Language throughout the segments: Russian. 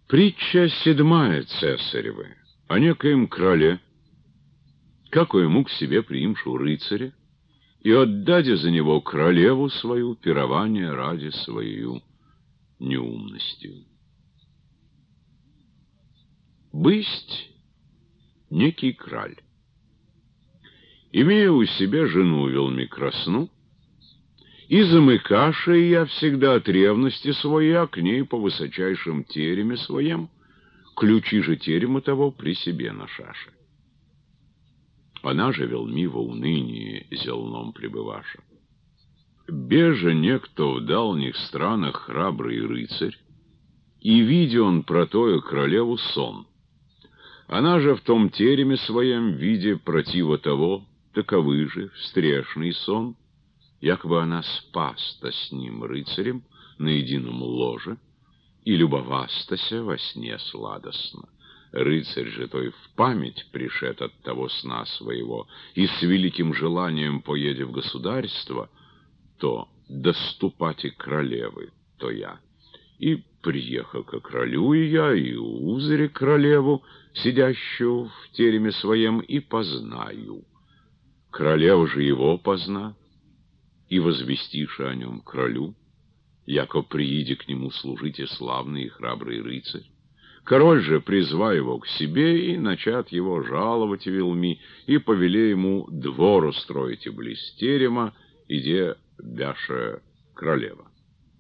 Притча 7 цесаревы о некоем крале, какоему к себе приимшу рыцаря, и отдаде за него королеву свою пирование ради свою неумностью. Бысть некий краль, имея у себя жену велмикрасну, и замыкаша я всегда от ревности своя к ней по высочайшим тереме своем, ключи же терема того при себе на шаше. Она же велми во унынии зелном пребываша. Беже некто в дальних странах храбрый рыцарь, и видя он про тою королеву сон. Она же в том тереме своем, видя противо того, таковы же, встрешный сон, якобы она спаста с ним рыцарем на едином ложе, и любовастася во сне сладостно. Рыцарь же той в память пришед от того сна своего, и с великим желанием поеде в государство, то доступать и королевы, то я. И приехал к королю и я, и узре королеву, сидящую в тереме своем, и познаю. Королева же его позна, и возвестишь о нем королю, яко прииде к нему служить и славный и храбрый рыцарь. Король же призва его к себе, и начат его жаловать велми, и повеле ему двор устроить и близ терема, иде бяше королева.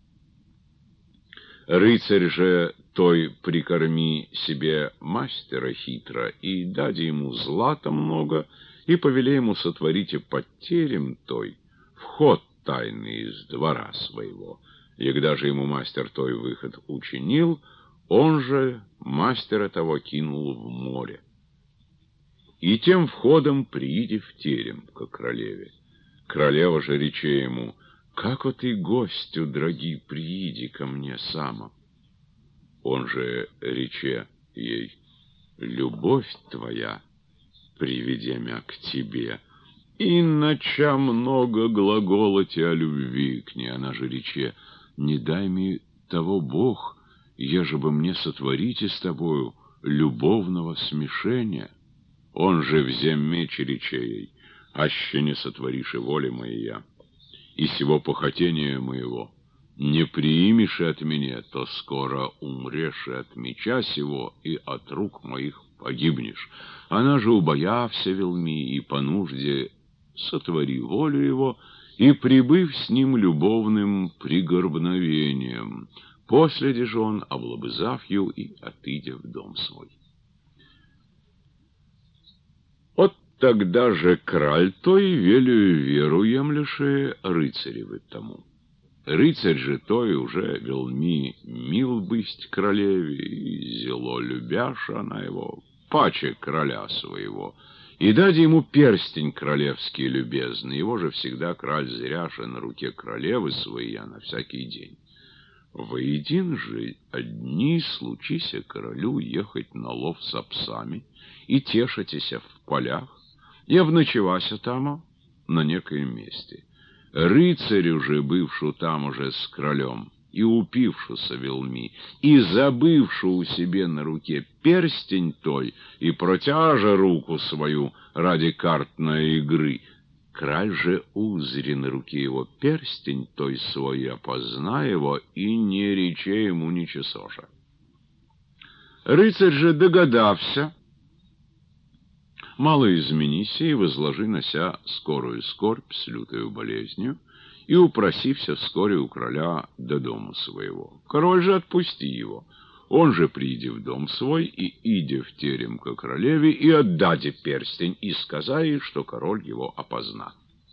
Рыцарь же той прикорми себе мастера хитро, и даде ему злата много, и повеле ему сотворите под терем той вход тайный из двора своего. И когда же ему мастер той выход учинил, он же мастера того кинул в море. И тем входом прииди в терем к королеве. Королева же рече ему: «Како ты, гостю, драги, прииди ко мне само». Он же рече ей: «Любовь твоя приведе мя к тебе». И ноча много глаголоти о любви к ней. Она же рече: «Не дай мне того Бог, еже бы мне сотворите с тобою любовного смешения». Он же взем меч и рече ей: «Аще не сотворишь и воли моя, и сего похотения моего не приимешь от меня, то скоро умрешь и от меча сего, и от рук моих погибнешь». Она же, убоявся велми, и по нужде сотвори волю его, и прибыв с ним любовным пригорбновением, после же он, облобызав ее, и отыдя в дом свой. От тогда же краль той велю веру емлеше рыцаревы тому. Рыцарь же той уже велми мил бысть королеве, и зело любяша она его, паче короля своего, и даде ему перстень королевский любезный. Его же всегда краль зряша на руке королевы своей на всякий день. Воедин же одни случися королю ехать на лов с псами и тешатися в полях, и обночевася тамо на некоем месте. Рыцарь уже бывшу там уже с королем, и упившуся велми, и забывшу у себе на руке перстень той, и протяжа руку свою ради картной игры, краль же узри на руке его перстень той свой, опозна его, и не рече ему ничесоша. Рыцарь же догадався, мало изменися, и возложи нося скорую скорбь с лютою болезнью, и упросився вскоре у короля до дома своего. Король же отпусти его. Он же прииди в дом свой, и иди в терем ко королеве, и отдаде перстень, и сказай, что король его опозна.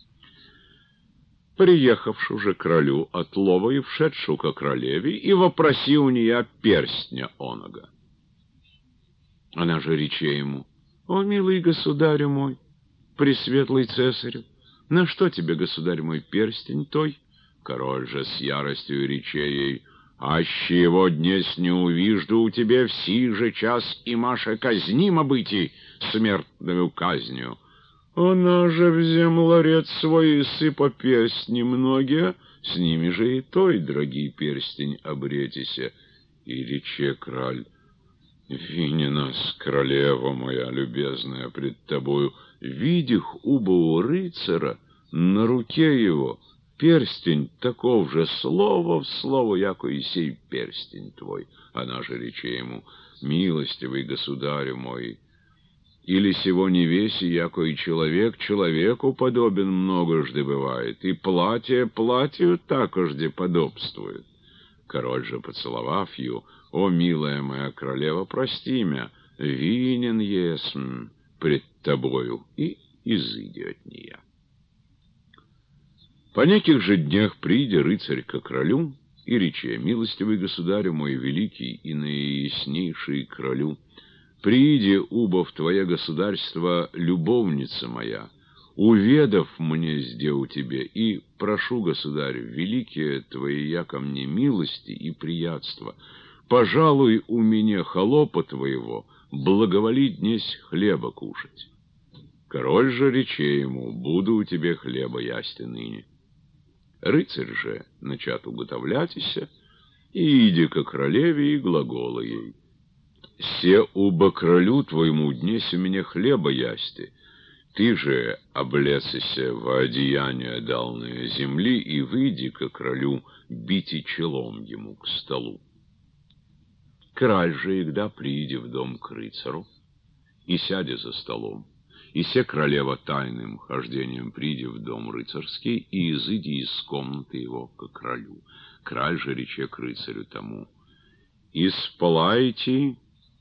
Приехавши же королю от лова и вшедшу ко королеве, и вопроси у нее перстня оного. Она же рече ему: «О, милый государю мой, пресветлый цесарю, на что тебе, государь мой, перстень той?» Король же с яростью рече ей: «Аще его днесь не увижду у тебя в сей же час, и Маша казнима быти смертную казнью». Она же взем ларец свой, и сыпа перстни многие, с ними же и той, дорогий перстень, обретися. И рече краль: Винина-с, королева моя любезная, пред тобою, видих убо у рыцара, на руке его перстень таков же, слово в слово, яко и сей перстень твой. Она же рече ему: милостивый государю мой, или сего не веси, яко и человек человеку подобен многожды бывает, и платье платью такожде подобствует. Король же, поцеловав ее: «О, милая моя королева, прости мя, винен есмь пред тобою», и изыди от нее. По неких же днях приидя рыцарь ко королю, и рече: милостивый государю мой, великий и наияснейший королю, прииди убо в твое государство любовница моя, уведав мне сде у тебе, и прошу, государь, великие твои яко мне милости и приятства, пожалуй, у меня холопа твоего, благоволи днесь хлеба кушать. Король же рече ему: буду у тебе хлеба ясти ныне. Рыцарь же начат уготовлятися, и иди ко королеве, и глагола ей: «Се убо кролю твоему днесь у меня хлеба ясти, ты же облецися во одеяние далное земли и выйди ко кролю, бити челом ему к столу». Краль же, егда прииди в дом к рыцару, и сядя за столом, и се королева тайным хождением приди в дом рыцарский, и изыди из комнаты его ко кралю. Краль же рече к рыцарю тому: «Исполайте,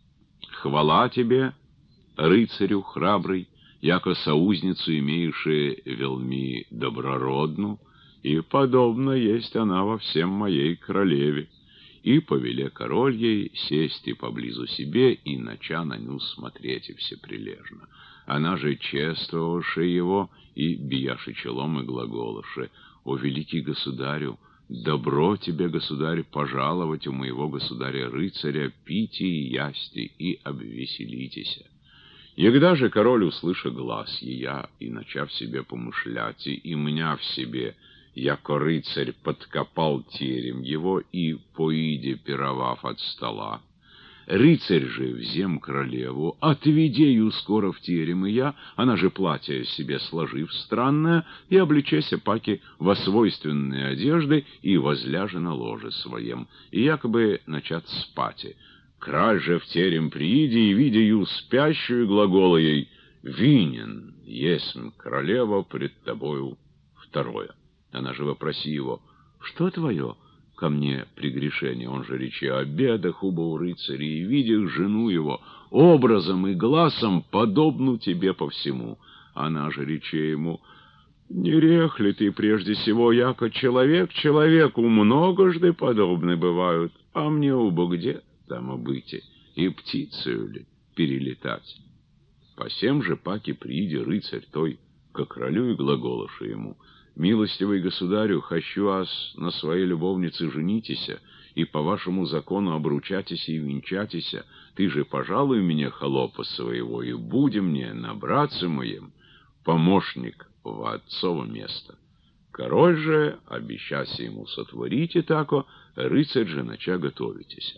хвала тебе, рыцарю храбрый, яко соузницу имеющие велми доброродну, и подобно есть она во всем моей королеве». И повеле король ей сесть и поблизу себе, и нача на ню смотреть и всеприлежно. Она же чествовавши его, и бияши челом, и глаголоши: «О, великий государю, добро тебе, государь, пожаловать у моего государя-рыцаря, пите и ясти, и обвеселитеся». Егда же король, услыша глаз ея, и начав себе помышлять, и мня в себе, яко рыцарь подкопал терем его, и поиде пировав от стола, рыцарь же взем королеву, отведею скоро в терем, и я, она же платье себе сложив странное, и облечеся паки во свойственные одежды, и возляже на ложе своем, и якобы начат спать. Краль же в терем прииди, и видя ю спящую, глагола ей: «Винен есмь королева пред тобою второе». Она же вопроси его: «Что твое ко мне прегрешение?» Он же речи: «О бедах убо у рыцаря, и видях жену его образом и глазом подобну тебе по всему». Она же речи ему: «Не рех ли ты прежде всего, яко человек человеку многожды подобны бывают, а мне убо где там быть, и птицею ли перелетать?» По сем же паки прииди рыцарь той ко королю, и глаголоши ему: «Милостивый государю, хочу вас на своей любовнице женитеся, и по вашему закону обручатися и венчатися. Ты же пожалуй мне холопа своего, и буди мне на братце моем помощник в отцово место». Король же обещася ему сотворить и тако, рыцарь же нача готовитеся.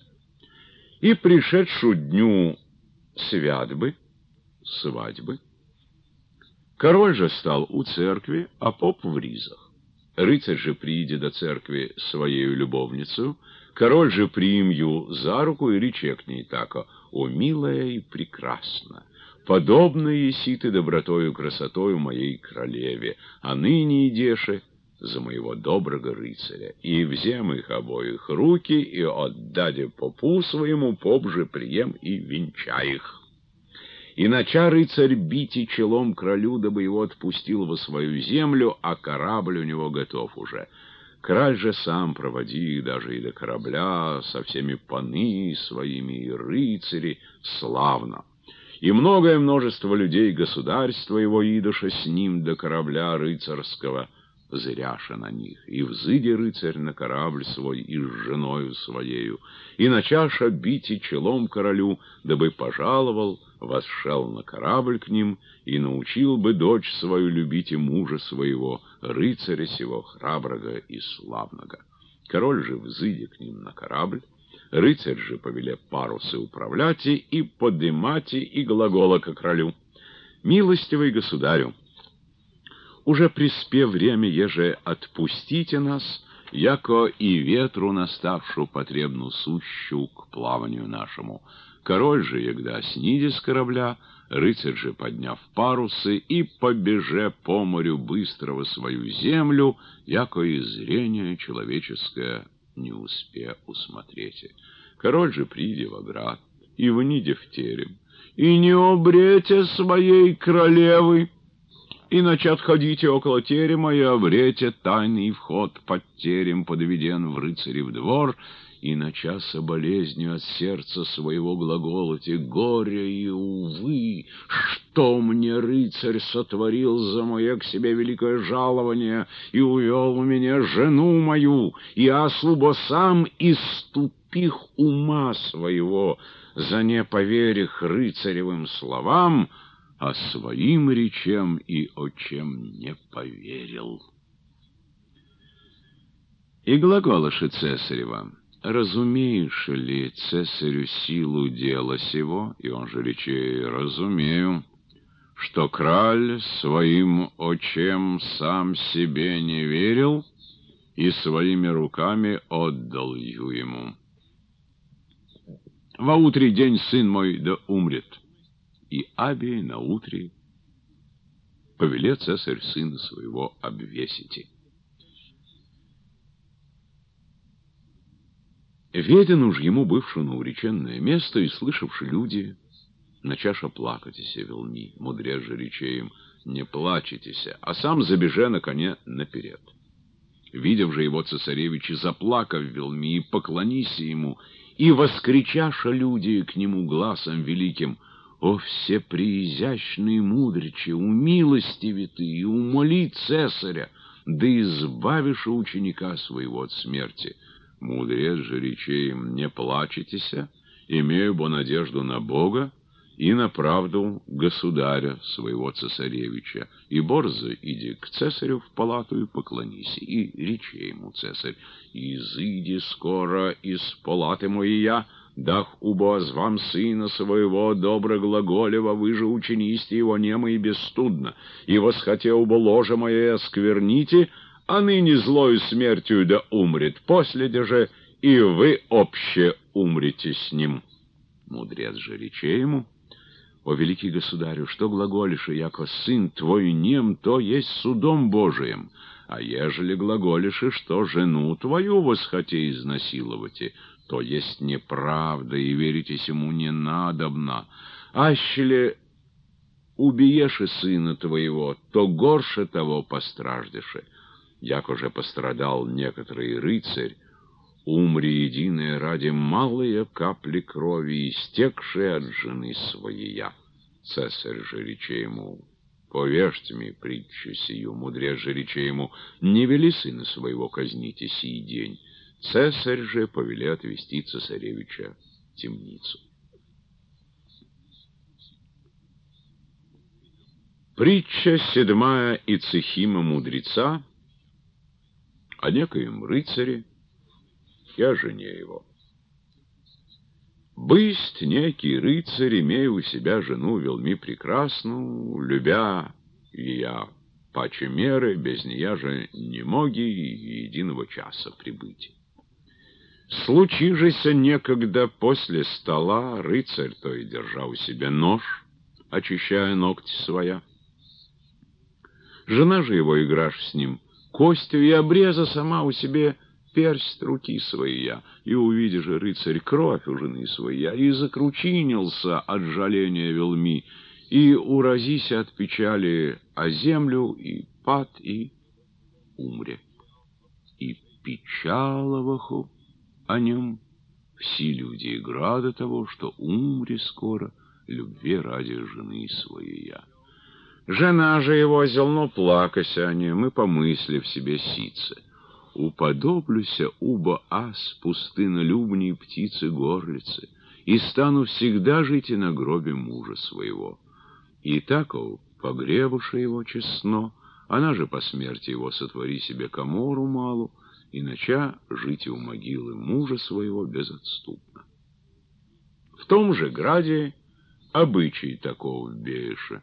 И пришедшую дню свадьбы, король же стал у церкви, а поп в ризах. Рыцарь же прииди до церкви своею любовницу, король же приимью за руку и рече к ней тако: «О, милая и прекрасна, подобно еси ты добротою красотою моей королеве, а ныне идеше за моего доброго рыцаря, и взем их обоих руки, и отдаде попу своему, поп же прием и венчай их». И нача рыцарь бить и челом королю, дабы его отпустил во свою землю, а корабль у него готов уже. Краль же сам проводи даже и до корабля со всеми паны своими и рыцари славно. И многое множество людей государства его идоша с ним до корабля рыцарского, зыряша на них. И взыди рыцарь на корабль свой и с женою своею, и начаша бить и челом королю, дабы пожаловал, восшел на корабль к ним, и научил бы дочь свою любить и мужа своего, рыцаря сего храброго и славного. Король же взыди к ним на корабль, Рыцарь же повеле парусы управляти и подымати, и глагола ко кролю: «Милостивый государю, уже приспе время, еже отпустите нас, яко и ветру наставшу потребну сущу к плаванию нашему». Король же, егда сниди с корабля, рыцарь же, подняв парусы, и побеже по морю быстро во свою землю, яко и зрение человеческое не успе усмотрете. Король же, приди во град, и вниде в терем, и не обрете своей королевы, и начат ходите около терема, и обрете тайный вход под терем, подведен в рыцарев двор, и начаса болезнью от сердца своего глаголоте: «Горе и увы, что мне рыцарь сотворил за мое к себе великое жалование, и увел у меня жену мою, и особо сам иступих ума своего, за не поверих рыцаревым словам, а своим речем и о чем не поверил». И глаголоши цесарева: «Разумеешь ли, цесарю, силу дела сего?» И он же речей: «Разумею, что краль своим очем сам себе не верил и своими руками отдал ему. Во утрий день сын мой да умрет». И аби на утре повеле цесарь сына своего обвесите. Веден уж ему бывший на уреченное место, и слышавши люди, начаша плакатися велми, мудрец же рече им: «Не плачетеся», а сам забеже на коне наперед. Видев же его цесаревич, и заплакав велми, и поклонися ему, и воскричаша люди к нему гласом великим: «О все преизящные мудричи, умилостиви ты и умоли цесаря, да избавишь ученика своего от смерти». Мудрец же рече им: «Не плачетеся, имею бо надежду на Бога и на правду государя своего цесаревича. И борзо иди к цесарю в палату и поклонись». И рече ему цесарь: «Изыди скоро из палаты моя, дах убо звам сына своего доброглаголева, вы же учинисте его немо и бесстудно, и восхотел бы ложе мое оскверните, а ныне злою смертью да умрет, после же и вы обще умрете с ним». Мудрец же рече ему: «О великий государю, что глаголишь, яко сын твой нем, то есть судом Божиим, а ежели глаголишь, что жену твою восхоте изнасиловати, то есть неправда, и веритесь ему не надобно. Ащели убиешь и сына твоего, то горше того постраждешь. Як уже пострадал некоторый рыцарь, умри единое ради малые капли крови, истекшие от жены своей». Цесарь же рече ему: «Повежьте мне притчу сию». Мудрец же рече ему: «Не вели сына своего казните сей день». Цесарь же повели отвести цесаревича в темницу. Притча седьмая Ицехима мудреца о некоем рыцаре и о жене его. Бысть некий рыцарь, имея у себя жену велми прекрасную, любя ее паче меры, без нея же не моги и единого часа прибыть. Случижеся некогда после стола, рыцарь то и держа у себя нож, очищая ногти своя. Жена же его, играш с ним костью, и обреза сама у себе персть руки своя, и увидя же рыцарь кровь у жены своя, и закручинился от жаления велми, и уразися от печали о землю, и пад, и умре. И печаловаху о нем все люди и града того, что умре скоро любви ради жены своей. Жена же его зелно плакася о нем, и помысли в себе сице: «Уподоблюся убо ас пустынолюбней птицы-горлицы, и стану всегда жить и на гробе мужа своего». И тако, погребуша его честно, она же по смерти его сотвори себе комору малу, и нача жить у могилы мужа своего безотступно. В том же граде обычай такого в Бейше.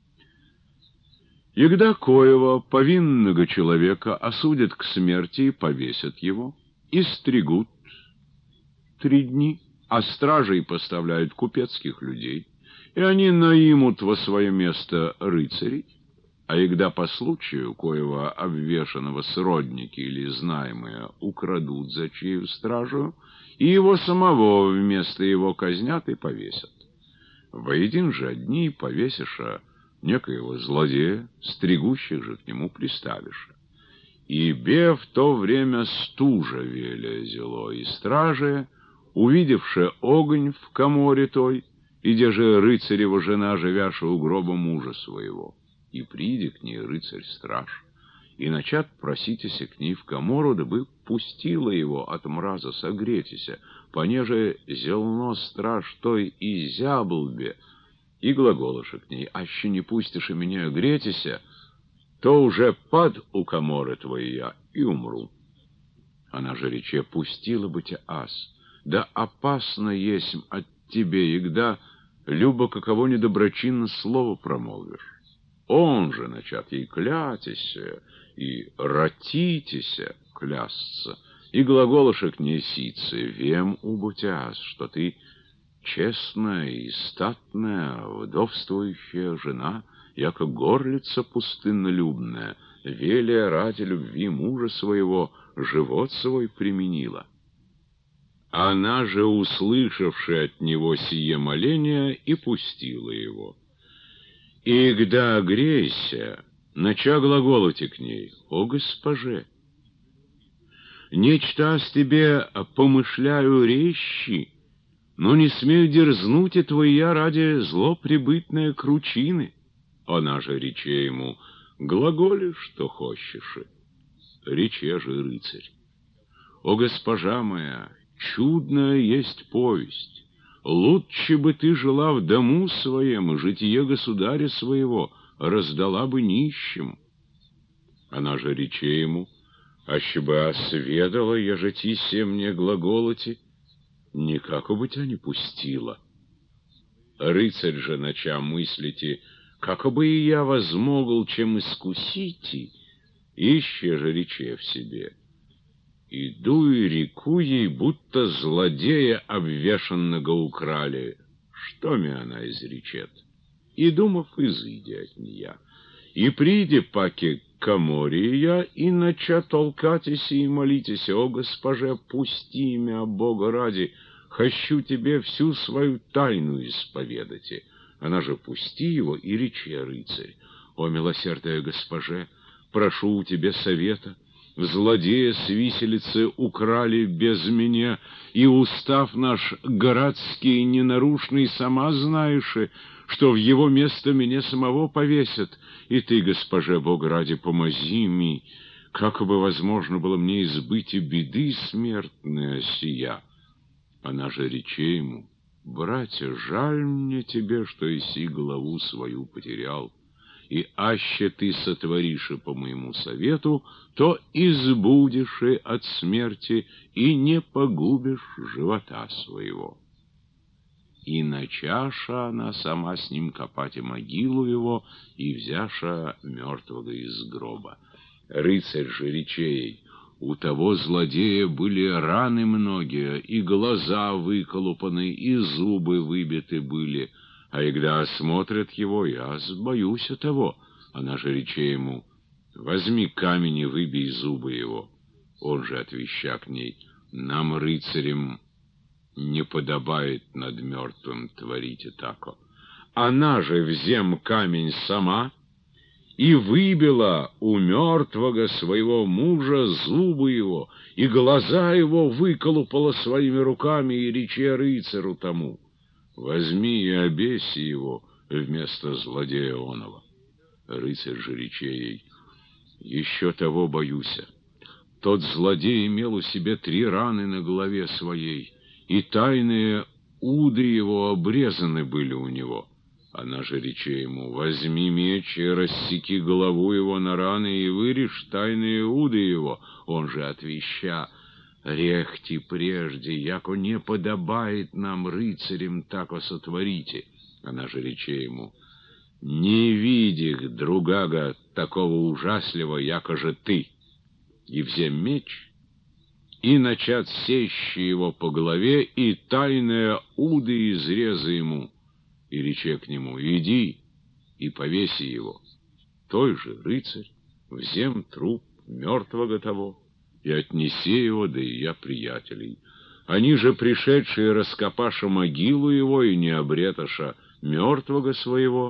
Егда коего повинного человека осудят к смерти и повесят его, и стригут 3 дни, а стражей поставляют купецких людей, и они наимут во свое место рыцарей, а егда по случаю, коего обвешанного сродники или знаемые украдут за чею стражу, и его самого вместо его казнят и повесят. Во един же дни повесиша некоего злодея, стригущих же к нему приставиша. И бе в то время стужа веля зело, и стражи, увидевши огонь в коморе той, и где же рыцарева жена, живяша у гроба мужа своего, и приди к ней рыцарь-страж, и начат проситеся к ней в комору, дабы пустила его от мраза согретися, понеже зелно страж той и зяблбе, и глаголыша к ней: аще не пустишь и меня гретися, то уже пад у коморы твоя и умру. Она же рече: пустила бы тебя ас, да опасно есть от тебе, егда любо каково недоброчинно слово промолвишь. Он же начат ей клятися и ратитися клясться, и глаголыша к ней сицы: вем убутяс, что ты честная и статная вдовствующая жена, яко горлица пустыннолюбная, велия ради любви мужа своего живот свой применила. Она же, услышавши от него сие моление, и пустила его. И гда грейся, нача глаголоти к ней: о госпоже, нечто с тебе помышляю речи, но не смею дерзнуть и твоя ради зло прибытное кручины. Она же рече ему: глаголи, что хочешь. Рече же рыцарь: о госпожа моя, чудная есть повесть. Лучше бы ты жила в дому своем, и житие государя своего раздала бы нищим. Она же рече ему: аще бы осведала, еже ти се мне глаголоти, никак бы тебя не пустила. Рыцарь же нача мыслите: как бы и я возмогл чем искусить, ище же рече в себе: иду и реку ей, будто злодея обвешанного украли. Что мне она изречет? И, думав, изыди от нея. И приди паки к коморе я, и нача толкатися и молитеся: о госпоже, пусти меня, Бога ради, хочу тебе всю свою тайну исповедать. Она же: пусти его, и рече рыцарь: о милосердная госпоже, прошу у тебя совета. Злодея с виселицы украли без меня, и устав наш городский ненарушный, сама знаешь, что в его место меня самого повесят. И ты, госпоже, Бога ради, помози ми, как бы возможно было мне избыть и беды смертная сия. Она же рече ему: братья, жаль мне тебе, что иси голову свою потерял. И аще ты сотворишь по моему совету, то избудешь от смерти и не погубишь живота своего. И начаша она сама с ним копать и могилу его, и взяша мертвого из гроба. Рыцарь же речей: у того злодея были раны многие, и глаза выколупаны, и зубы выбиты были. А когда осмотрят его, я боюсь того. Она же рече ему: возьми камень и выбей зубы его. Он же, отвеща к ней: нам, рыцарям, не подобает над мертвым творить тако. Она же взем камень сама и выбила у мертвого своего мужа зубы его, и глаза его выколупала своими руками, и рече рыцарю тому: возьми и обеси его вместо злодея оного. Рыцарь же рече ей: еще того боюся. Тот злодей имел у себя 3 раны на голове своей, и тайные уды его обрезаны были у него. Она же рече ему: возьми меч и рассеки голову его на раны и вырежь тайные уды его. Он же отвеща: рехти прежде, яко не подобает нам, рыцарям, тако сотворите. Она же рече ему: не видих другага такого ужасливого, яко же ты. И взем меч, и начат сещи его по голове, и тайные уды изреза ему. И рече к нему: иди и повеси его. Той же рыцарь взем труп мертвого того и отнеси его до ее приятелей. Они же, пришедшие, раскопаша могилу его и не обреташа мертвого своего,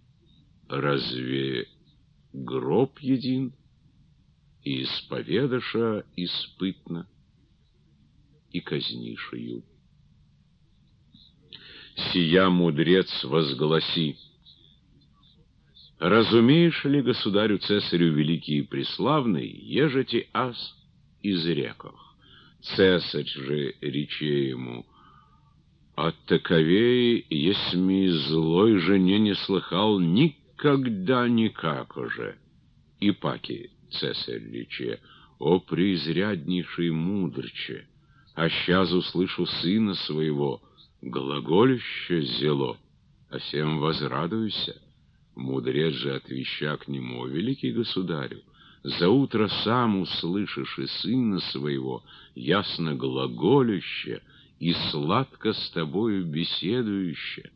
разве гроб един, и исповедаша испытно, и казнишию. Сия мудрец возгласи: разумеешь ли, государю Цесарю великий и преславный, ежете ас изреках? Цесарь же рече ему: от таковей, есмь злой жене не слыхал никогда никак же. И паки цесарь рече: о преизряднейший мудрче, а сейчас услышу сына своего глаголюще зело, а всем возрадуйся. Мудрец же отвеща к нему: о великий государю, за утро сам услышишь и сына своего ясно глаголюще и сладко с тобою беседующе,